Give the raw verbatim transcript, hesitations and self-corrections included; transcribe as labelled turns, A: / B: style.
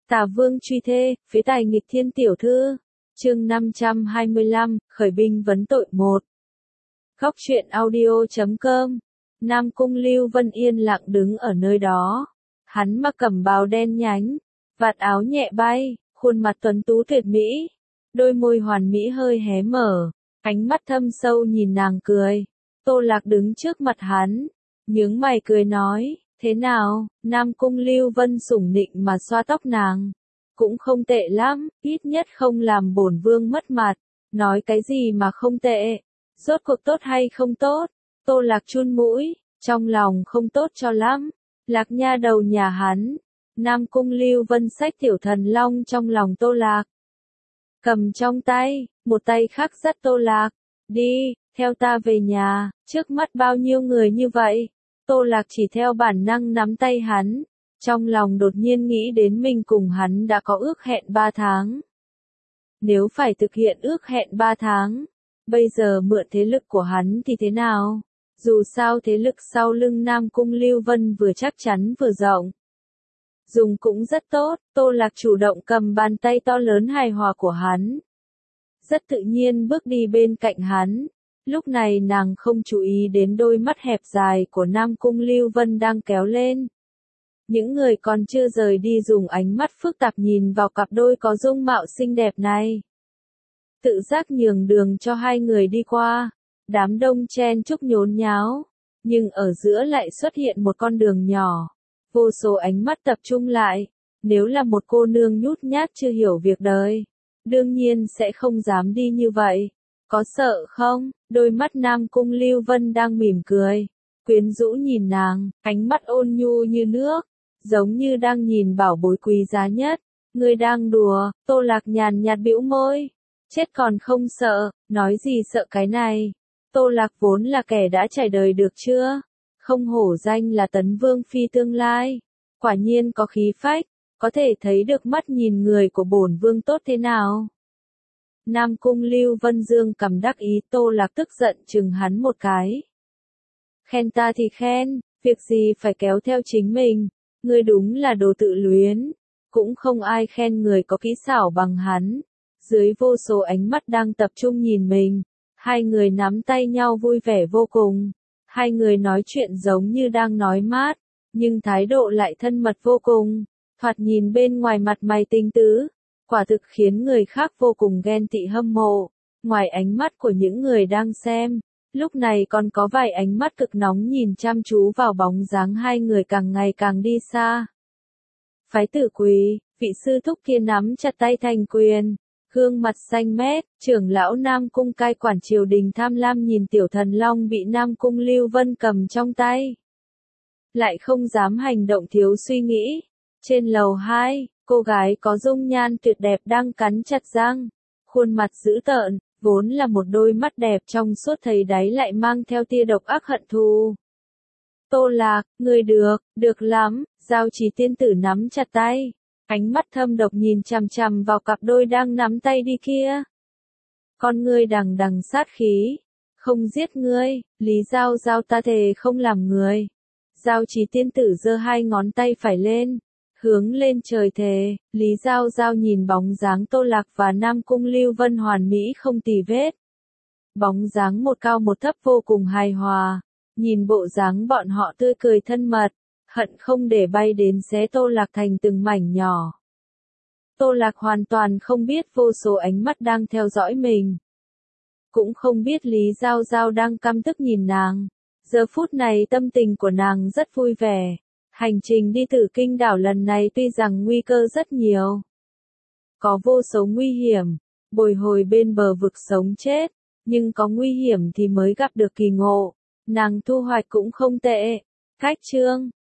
A: Tà Vương truy thê, phế tài nghịch thiên tiểu thư. Chương năm trăm hai mươi lăm, khởi binh vấn tội một. Góc truyện audio chấm com. Nam Cung Lưu Vân yên lặng đứng ở nơi đó. Hắn mặc cẩm bào đen nhánh, vạt áo nhẹ bay, khuôn mặt tuấn tú tuyệt mỹ, đôi môi hoàn mỹ hơi hé mở, ánh mắt thâm sâu nhìn nàng cười. Tô Lạc đứng trước mặt hắn, nhướng mày cười nói, thế nào? Nam Cung Lưu Vân sủng nịnh mà xoa tóc nàng. Cũng không tệ lắm, ít nhất không làm bổn vương mất mặt. Nói cái gì mà không tệ? Rốt cuộc tốt hay không tốt? Tô Lạc chun mũi, trong lòng không tốt cho lắm. Lạc nha đầu nhà hắn. Nam Cung Lưu Vân xách tiểu thần long trong lòng Tô Lạc. Cầm trong tay, một tay khác dắt Tô Lạc. Đi, theo ta về nhà, trước mắt bao nhiêu người như vậy? Tô Lạc chỉ theo bản năng nắm tay hắn. Trong lòng đột nhiên nghĩ đến mình cùng hắn đã có ước hẹn ba tháng. Nếu phải thực hiện ước hẹn ba tháng, bây giờ mượn thế lực của hắn thì thế nào? Dù sao thế lực sau lưng Nam Cung Lưu Vân vừa chắc chắn vừa rộng. Dùng cũng rất tốt, Tô Lạc chủ động cầm bàn tay to lớn hài hòa của hắn. Rất tự nhiên bước đi bên cạnh hắn. Lúc này nàng không chú ý đến đôi mắt hẹp dài của Nam Cung Lưu Vân đang kéo lên. Những người còn chưa rời đi dùng ánh mắt phức tạp nhìn vào cặp đôi có dung mạo xinh đẹp này. Tự giác nhường đường cho hai người đi qua. Đám đông chen chúc nhốn nháo. Nhưng ở giữa lại xuất hiện một con đường nhỏ. Vô số ánh mắt tập trung lại. Nếu là một cô nương nhút nhát chưa hiểu việc đời, đương nhiên sẽ không dám đi như vậy. Có sợ không? Đôi mắt Nam Cung Lưu Vân đang mỉm cười. Quyến rũ nhìn nàng, ánh mắt ôn nhu như nước. Giống như đang nhìn bảo bối quý giá nhất. Ngươi đang đùa? Tô Lạc nhàn nhạt bĩu môi. Chết còn không sợ, nói gì sợ cái này. Tô Lạc vốn là kẻ đã trải đời được chưa? Không hổ danh là Tấn Vương phi tương lai. Quả nhiên có khí phách, có thể thấy được mắt nhìn người của bổn vương tốt thế nào. Nam Cung Lưu Vân dương cầm đắc ý, Tô Lạc tức giận chừng hắn một cái. Khen ta thì khen, việc gì phải kéo theo chính mình. Ngươi đúng là đồ tự luyến. Cũng không ai khen người có kỹ xảo bằng hắn. Dưới vô số ánh mắt đang tập trung nhìn mình, hai người nắm tay nhau vui vẻ vô cùng. Hai người nói chuyện giống như đang nói mát, nhưng thái độ lại thân mật vô cùng. Thoạt nhìn bên ngoài mặt mày tinh tứ, quả thực khiến người khác vô cùng ghen tị hâm mộ. Ngoài ánh mắt của những người đang xem, lúc này còn có vài ánh mắt cực nóng nhìn chăm chú vào bóng dáng hai người càng ngày càng đi xa. Phái tử Quý, vị sư thúc kia nắm chặt tay thành quyền, gương mặt xanh mét, trưởng lão Nam Cung cai quản triều đình tham lam nhìn tiểu thần long bị Nam Cung Lưu Vân cầm trong tay. Lại không dám hành động thiếu suy nghĩ. Trên lầu hai, cô gái có dung nhan tuyệt đẹp đang cắn chặt răng, khuôn mặt dữ tợn, vốn là một đôi mắt đẹp trong suốt thấy đáy lại mang theo tia độc ác hận thù. Tô Lạc, ngươi được, được lắm, Giao Trì tiên tử nắm chặt tay, ánh mắt thâm độc nhìn chằm chằm vào cặp đôi đang nắm tay đi kia. Con ngươi đằng đằng sát khí, không giết ngươi, Lý Giao Giao ta thề không làm người. Giao Trì tiên tử giơ hai ngón tay phải lên, hướng lên trời thề. Lý Giao Giao nhìn bóng dáng Tô Lạc và Nam Cung Lưu Vân hoàn mỹ không tì vết. Bóng dáng một cao một thấp vô cùng hài hòa. Nhìn bộ dáng bọn họ tươi cười thân mật, hận không để bay đến xé Tô Lạc thành từng mảnh nhỏ. Tô Lạc hoàn toàn không biết vô số ánh mắt đang theo dõi mình. Cũng không biết Lý Giao Giao đang căm tức nhìn nàng. Giờ phút này tâm tình của nàng rất vui vẻ. Hành trình đi Tử Kinh đảo lần này tuy rằng nguy cơ rất nhiều. Có vô số nguy hiểm, bồi hồi bên bờ vực sống chết. Nhưng có nguy hiểm thì mới gặp được kỳ ngộ. Nàng thu hoạch cũng không tệ. Khách chương.